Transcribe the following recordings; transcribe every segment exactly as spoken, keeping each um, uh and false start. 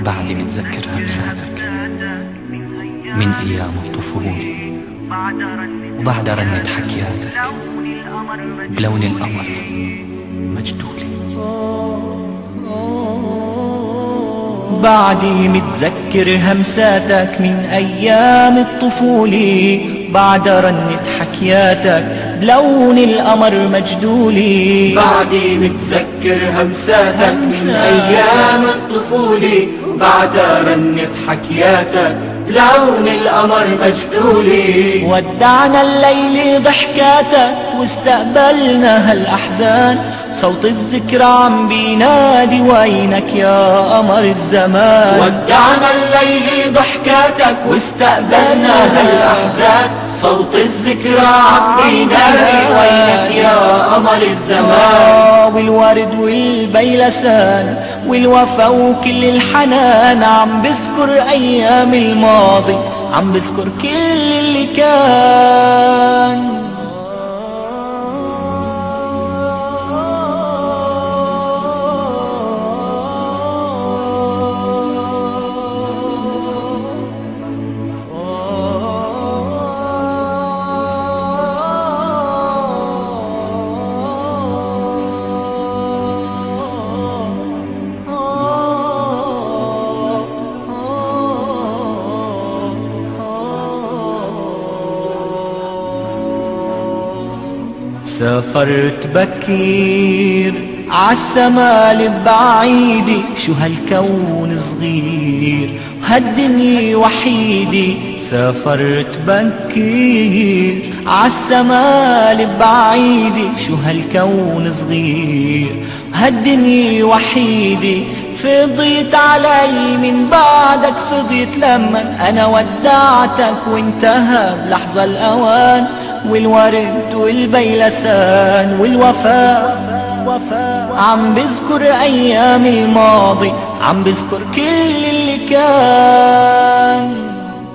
بعد متذكر همساتك من أيام الطفولة، وبعد رنة حكياتك بلون القمر مجدولي. بعدي متذكر همساتك من أيام الطفولة، بعد رنة حكياتك بلون القمر مجدولي. بعدي متذكر همساتك من أيام الطفولة، بعد رنة حكياتك بلون القمر مجدولي. ودعنا الليل ضحكاتك واستقبلنا هالأحزان، صوت الذكرى عم بينادي وينك يا قمر الزمان. ودعنا الليل ضحكاتك واستقبلنا هالأحزان، صوت الذكرى عم بينادي وينك يا قمر الزمان. والورد والبيلسان والوفا وكل الحنان، عم بذكر أيام الماضي، عم بذكر كل اللي كان. سافرت بكير عالسمال بعيدي، شو هالكون صغير هالدنيا وحيدي. سافرت بكير عالسمال بعيدي، شو هالكون صغير هالدنيا وحيدي. فضيت علي من بعدك فضيت لما أنا ودعتك وانتهى بلحظة الأوان. والورد والبيلسان والوفاء عم بذكر أيام الماضي، عم بذكر كل اللي كان.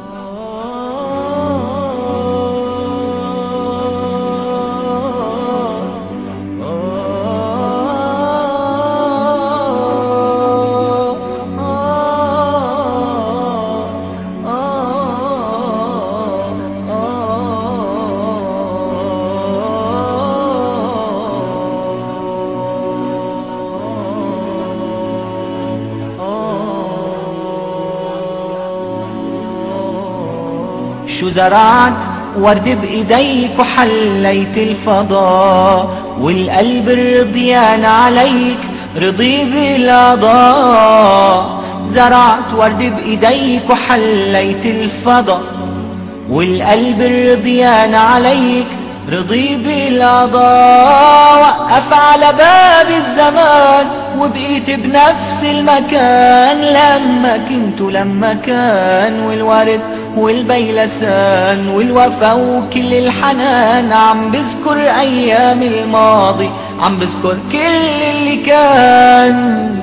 شو زرعت ورد بإيديك وحليت الفضاء، والقلب الرضيان عليك رضي بالقضاء. زرعت ورد بإيديك وحليت الفضاء، والقلب الرضيان عليك رضي بالقضاء. وقف على باب الزمان وبقيت بنفس المكان لما كنت لما كان. والورد والبيلسان والوفا وكل الحنان، عم بذكر أيام الماضي، عم بذكر كل اللي كان.